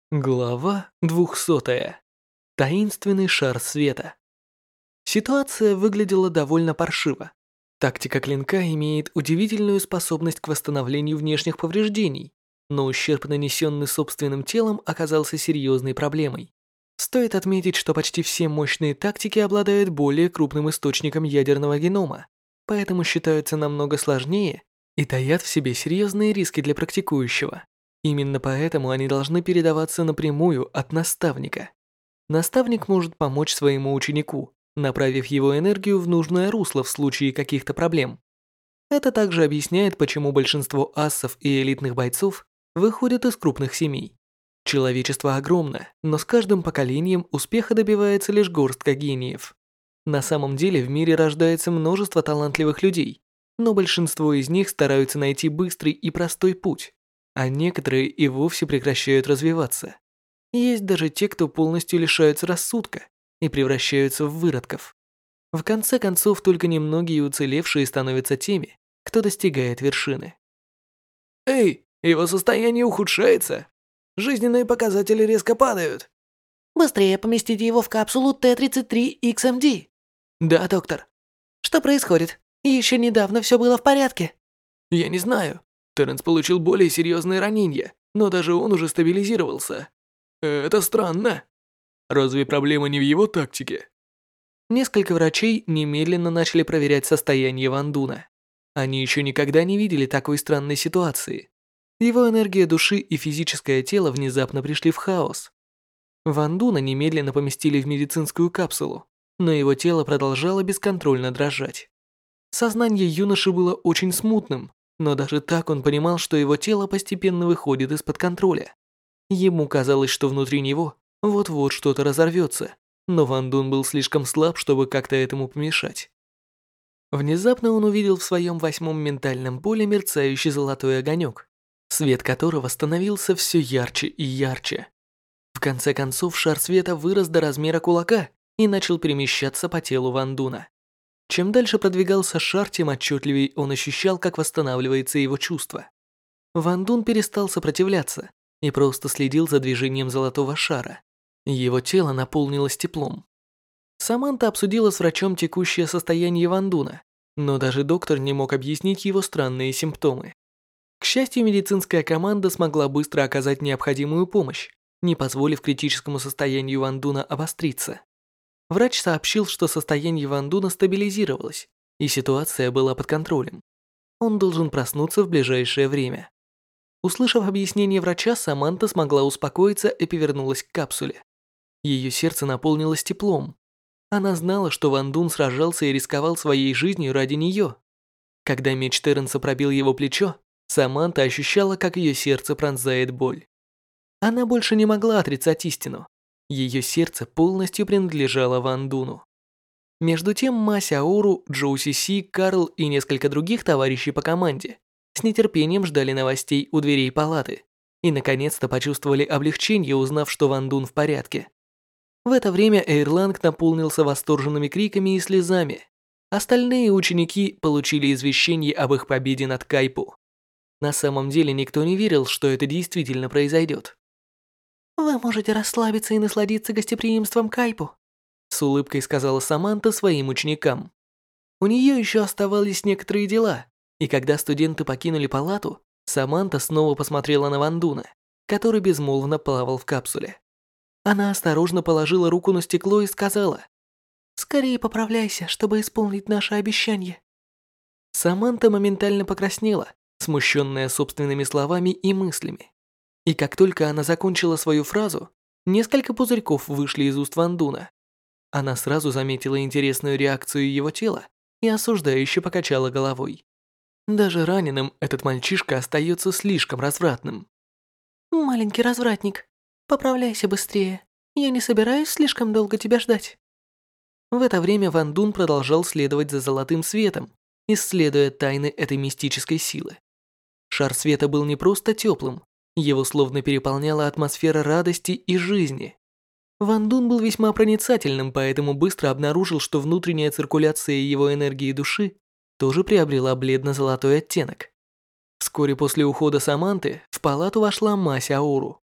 Глава 200. Таинственный шар света. Ситуация выглядела довольно паршиво. Тактика клинка имеет удивительную способность к восстановлению внешних повреждений, но ущерб, нанесенный собственным телом, оказался серьезной проблемой. Стоит отметить, что почти все мощные тактики обладают более крупным источником ядерного генома, поэтому считаются намного сложнее и таят в себе серьезные риски для практикующего. Именно поэтому они должны передаваться напрямую от наставника. Наставник может помочь своему ученику, направив его энергию в нужное русло в случае каких-то проблем. Это также объясняет, почему большинство ассов и элитных бойцов выходят из крупных семей. Человечество огромно, но с каждым поколением успеха добивается лишь горстка гениев. На самом деле в мире рождается множество талантливых людей, но большинство из них стараются найти быстрый и простой путь, а некоторые и вовсе прекращают развиваться. Есть даже те, кто полностью лишаются рассудка и превращаются в выродков. В конце концов, только немногие уцелевшие становятся теми, кто достигает вершины. Эй, его состояние ухудшается. Жизненные показатели резко падают. Быстрее поместите его в капсулу Т-33XMD. Да, доктор. Что происходит? Еще недавно все было в порядке. Я не знаю. Терренс получил более серьезные ранения, но даже он уже стабилизировался. Это странно. Разве проблема не в его тактике? Несколько врачей немедленно начали проверять состояние Ван Дуна. Они еще никогда не видели такой странной ситуации. Его энергия души и физическое тело внезапно пришли в хаос. Ван Дуна немедленно поместили в медицинскую капсулу, но его тело продолжало бесконтрольно дрожать. Сознание юноши было очень смутным, но даже так он понимал, что его тело постепенно выходит из-под контроля. Ему казалось, что внутри него вот-вот что-то разорвется, но Ван Дун был слишком слаб, чтобы как-то этому помешать. Внезапно он увидел в своем 8-м ментальном поле мерцающий золотой огонек, свет которого становился все ярче и ярче. В конце концов шар света вырос до размера кулака и начал перемещаться по телу Ван Дуна. Чем дальше продвигался шар, тем отчетливее он ощущал, как восстанавливается его чувство. Ван Дун перестал сопротивляться и просто следил за движением золотого шара. Его тело наполнилось теплом. Саманта обсудила с врачом текущее состояние Ван Дуна, но даже доктор не мог объяснить его странные симптомы. К счастью, медицинская команда смогла быстро оказать необходимую помощь, не позволив критическому состоянию Ван Дуна обостриться. Врач сообщил, что состояние Ван Дуна стабилизировалось, и ситуация была под контролем. Он должен проснуться в ближайшее время. Услышав объяснение врача, Саманта смогла успокоиться и повернулась к капсуле. Ее сердце наполнилось теплом. Она знала, что Ван Дун сражался и рисковал своей жизнью ради нее. Когда меч Терренса пробил его плечо, Саманта ощущала, как ее сердце пронзает боль. Она больше не могла отрицать истину. Ее сердце полностью принадлежало Ван Дуну. Между тем Ма Сяору, Джоу Си, Карл и несколько других товарищей по команде с нетерпением ждали новостей у дверей палаты и наконец-то почувствовали облегчение, узнав, что Ван Дун в порядке. В это время Эйрланг наполнился восторженными криками и слезами. Остальные ученики получили извещение об их победе над Кайпу. На самом деле никто не верил, что это действительно произойдет. Вы можете расслабиться и насладиться гостеприимством Кайпу, С улыбкой сказала Саманта своим ученикам. У нее еще оставались некоторые дела, и когда студенты покинули палату, Саманта снова посмотрела на Ван Дуна, который безмолвно плавал в капсуле. Она осторожно положила руку на стекло и сказала: скорее поправляйся, чтобы исполнить наше обещание. Саманта моментально покраснела, смущенная собственными словами и мыслями. И как только она закончила свою фразу, несколько пузырьков вышли из уст Ван Дуна. Она сразу заметила интересную реакцию его тела и осуждающе покачала головой. Даже раненым этот мальчишка остается слишком развратным. Маленький развратник, поправляйся быстрее. Я не собираюсь слишком долго тебя ждать. В это время Ван Дун продолжал следовать за золотым светом, исследуя тайны этой мистической силы. Шар света был не просто теплым, его словно переполняла атмосфера радости и жизни. Ван Дун был весьма проницательным, поэтому быстро обнаружил, что внутренняя циркуляция его энергии души тоже приобрела бледно-золотой оттенок. Вскоре после ухода Саманты в палату вошла Ма Сяору.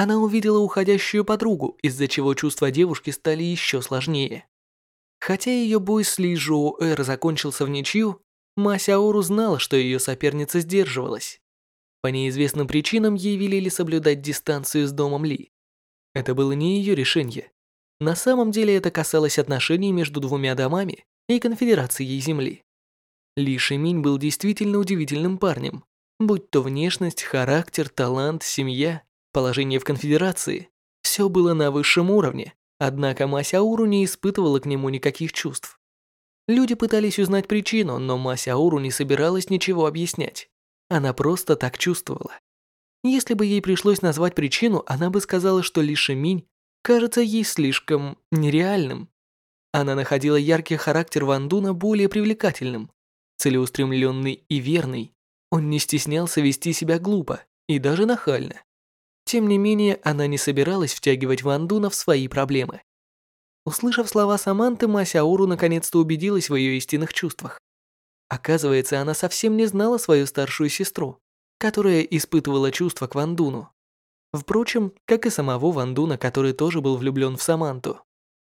она увидела уходящую подругу, из-за чего чувства девушки стали еще сложнее. Хотя ее бой с Ли Жоу-эр закончился в ничью, Ма Сяору знала, что ее соперница сдерживалась. По неизвестным причинам ей велели соблюдать дистанцию с домом Ли. Это было не ее решение. На самом деле это касалось отношений между двумя домами и конфедерацией Земли. Ли Шиминь был действительно удивительным парнем. Будь то внешность, характер, талант, семья, положение в конфедерации. Все было на высшем уровне, однако Ма Сяору не испытывала к нему никаких чувств. Люди пытались узнать причину, но Ма Сяору не собиралась ничего объяснять. Она просто так чувствовала. Если бы ей пришлось назвать причину, она бы сказала, что Ли Шиминь кажется ей слишком нереальным. Она находила яркий характер Ван Дуна более привлекательным, целеустремленный и верный. Он не стеснялся вести себя глупо и даже нахально. Тем не менее, она не собиралась втягивать Ван Дуна в свои проблемы. Услышав слова Саманты, Ма Сяору наконец-то убедилась в ее истинных чувствах. Оказывается, она совсем не знала свою старшую сестру, которая испытывала чувства к Ван Дуну. Впрочем, как и самого Ван Дуна, который тоже был влюблен в Саманту.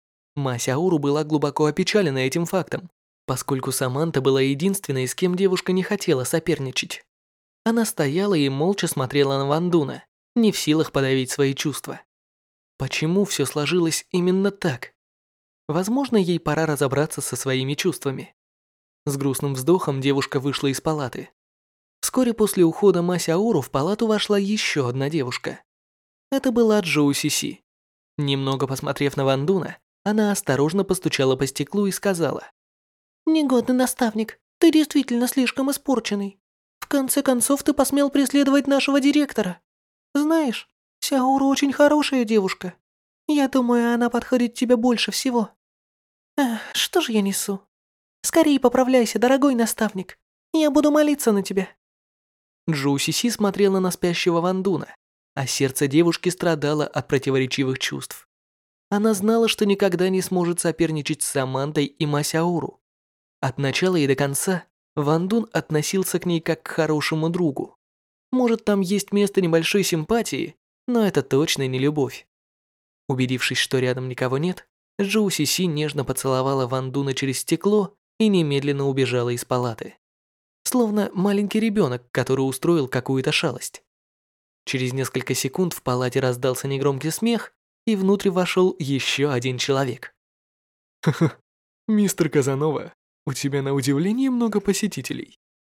Ма Сяору была глубоко опечалена этим фактом, поскольку Саманта была единственной, с кем девушка не хотела соперничать. Она стояла и молча смотрела на Ван Дуна, не в силах подавить свои чувства. Почему все сложилось именно так? Возможно, ей пора разобраться со своими чувствами. С грустным вздохом девушка вышла из палаты. Вскоре после ухода Ма Сяору в палату вошла еще одна девушка. Это была Джоу Сиси. Немного посмотрев на Ван Дуна, она осторожно постучала по стеклу и сказала: «Негодный наставник, ты действительно слишком испорченный. В конце концов, ты посмел преследовать нашего директора. Знаешь, Сяору очень хорошая девушка. Я думаю, она подходит тебе больше всего. Эх, что же я несу? Скорее поправляйся, дорогой наставник. Я буду молиться на тебя». Джоу Сиси смотрела на спящего Ван Дуна, а сердце девушки страдало от противоречивых чувств. Она знала, что никогда не сможет соперничать с Самантой и Ма Сяору. От начала и до конца Ван Дун относился к ней как к хорошему другу. Может, там есть место небольшой симпатии, но это точно не любовь. Убедившись, что рядом никого нет, Джоу Сиси нежно поцеловала Ван Дуна через стекло и немедленно убежала из палаты. Словно маленький ребенок, который устроил какую-то шалость. Через несколько секунд в палате раздался негромкий смех, и внутрь вошел еще один человек. «Ха-ха, мистер Казанова, у тебя на удивление много посетителей.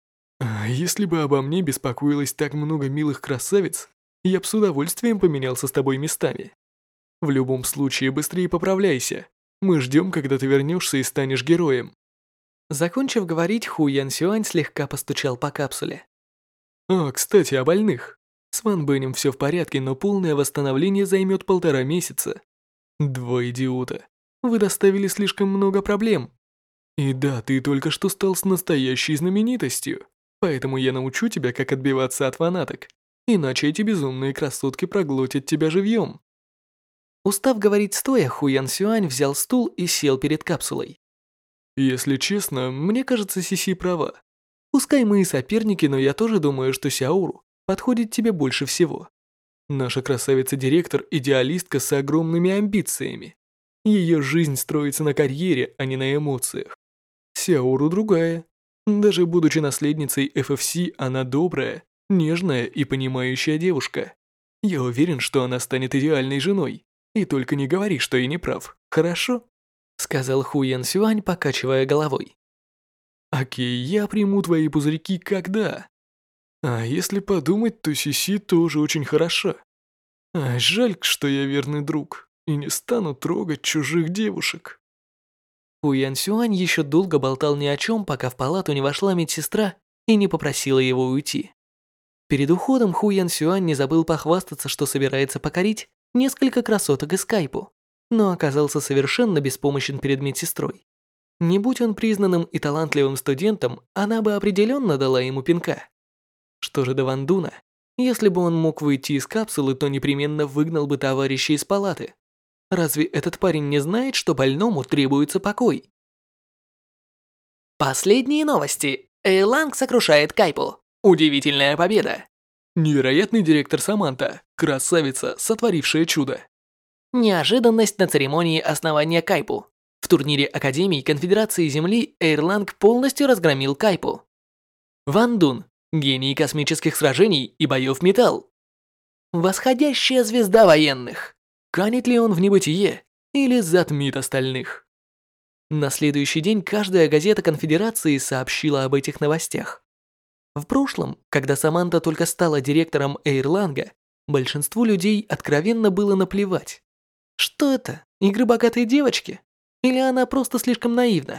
Если бы обо мне беспокоилось так много милых красавиц, я б с удовольствием поменялся с тобой местами. В любом случае, быстрее поправляйся. Мы ждем, когда ты вернешься и станешь героем». Закончив говорить, Ху Ян Сюань слегка постучал по капсуле. Кстати, о больных. С Ван Бэнем все в порядке, но полное восстановление займет 1,5 месяца. 2 идиота. Вы доставили слишком много проблем. И да, ты только что стал с настоящей знаменитостью, поэтому я научу тебя, как отбиваться от фанаток. Иначе эти безумные красотки проглотят тебя живьем. Устав говорить стоя, Ху Ян Сюань взял стул и сел перед капсулой. Если честно, мне кажется, Сиси права. Пускай мы и соперники, но я тоже думаю, что Сяору подходит тебе больше всего. Наша красавица-директор – идеалистка с огромными амбициями. Ее жизнь строится на карьере, а не на эмоциях. Сяору другая. Даже будучи наследницей FFC, она добрая, нежная и понимающая девушка. Я уверен, что она станет идеальной женой. И только не говори, что я не прав, хорошо? Сказал Ху Ян Сюань, покачивая головой. Окей, я приму твои пузырьки когда? А если подумать, то Сиси тоже очень хороша. Жаль, что я верный друг и не стану трогать чужих девушек. Ху Ян Сюань еще долго болтал ни о чем, пока в палату не вошла медсестра и не попросила его уйти. Перед уходом Ху Ян Сюань не забыл похвастаться, что собирается покорить несколько красоток из Скайпу, но оказался совершенно беспомощен перед медсестрой. Не будь он признанным и талантливым студентом, она бы определенно дала ему пинка. Что же до Ван Дуна? Если бы он мог выйти из капсулы, то непременно выгнал бы товарища из палаты. Разве этот парень не знает, что больному требуется покой? Последние новости. Эйланг сокрушает Кайпу. Удивительная победа. Невероятный директор Саманта, красавица, сотворившая чудо. Неожиданность на церемонии основания Кайпу. В турнире Академии Конфедерации Земли Эйрланг полностью разгромил Кайпу. Ван Дун, гений космических сражений и боев металл. Восходящая звезда военных. Канет ли он в небытие или затмит остальных? На следующий день каждая газета Конфедерации сообщила об этих новостях. В прошлом, когда Саманта только стала директором Эйрланга, большинству людей откровенно было наплевать. Что это, игры богатой девочки? Или она просто слишком наивна?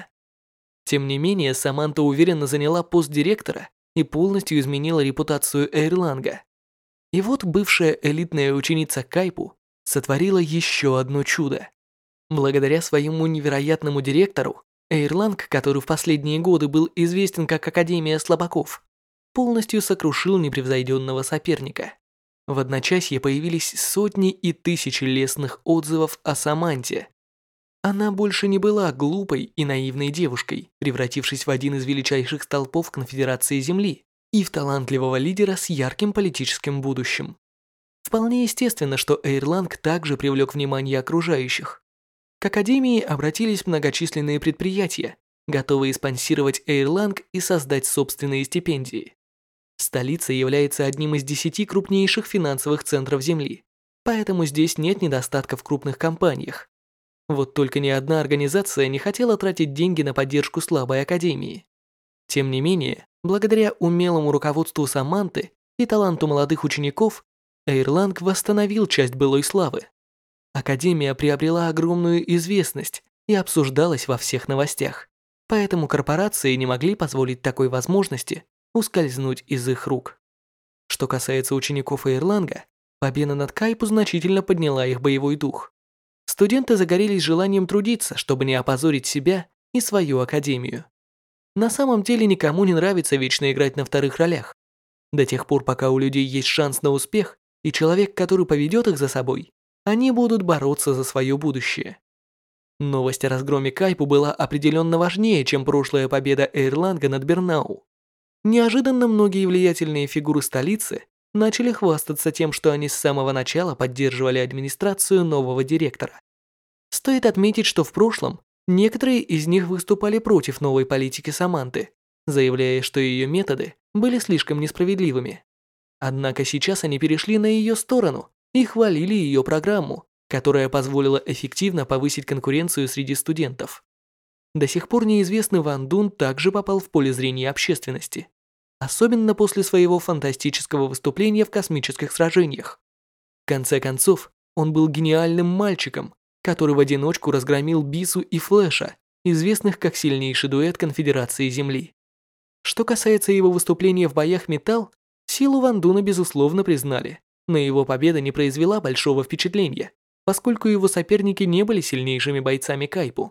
Тем не менее, Саманта уверенно заняла пост директора и полностью изменила репутацию Эйрланга. И вот бывшая элитная ученица Кайпу сотворила еще одно чудо. Благодаря своему невероятному директору, Эйрланг, который в последние годы был известен как Академия слабаков, полностью сокрушил непревзойденного соперника. В одночасье появились сотни и тысячи лестных отзывов о Саманте. Она больше не была глупой и наивной девушкой, превратившись в один из величайших столпов Конфедерации Земли и в талантливого лидера с ярким политическим будущим. Вполне естественно, что Эйрланг также привлек внимание окружающих. К Академии обратились многочисленные предприятия, готовые спонсировать Эйрланг и создать собственные стипендии. Столица является одним из 10 крупнейших финансовых центров Земли, поэтому здесь нет недостатка в крупных компаниях. Вот только ни одна организация не хотела тратить деньги на поддержку слабой академии. Тем не менее, благодаря умелому руководству Саманты и таланту молодых учеников, Эйрланг восстановил часть былой славы. Академия приобрела огромную известность и обсуждалась во всех новостях, поэтому корпорации не могли позволить такой возможности ускользнуть из их рук. Что касается учеников Эйрланга, победа над Кайпу значительно подняла их боевой дух. Студенты загорелись желанием трудиться, чтобы не опозорить себя и свою академию. На самом деле никому не нравится вечно играть на вторых ролях. До тех пор, пока у людей есть шанс на успех и человек, который поведет их за собой, они будут бороться за свое будущее. Новость о разгроме Кайпу была определенно важнее, чем прошлая победа Эйрланга над Бернау. Неожиданно многие влиятельные фигуры столицы начали хвастаться тем, что они с самого начала поддерживали администрацию нового директора. Стоит отметить, что в прошлом некоторые из них выступали против новой политики Саманты, заявляя, что ее методы были слишком несправедливыми. Однако сейчас они перешли на ее сторону и хвалили ее программу, которая позволила эффективно повысить конкуренцию среди студентов. До сих пор неизвестный Ван Дун также попал в поле зрения общественности, особенно после своего фантастического выступления в космических сражениях. В конце концов, он был гениальным мальчиком, который в одиночку разгромил Бису и Флэша, известных как сильнейший дуэт Конфедерации Земли. Что касается его выступления в боях металл, силу Ван Дуна безусловно признали, но его победа не произвела большого впечатления, поскольку его соперники не были сильнейшими бойцами Кайпу.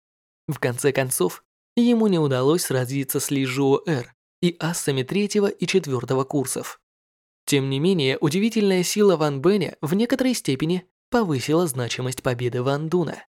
В конце концов, ему не удалось сразиться с Ли Жуо-Эр и ассами 3-го и 4-го курсов. Тем не менее, удивительная сила Ван Бэня в некоторой степени повысила значимость победы Ван Дуна.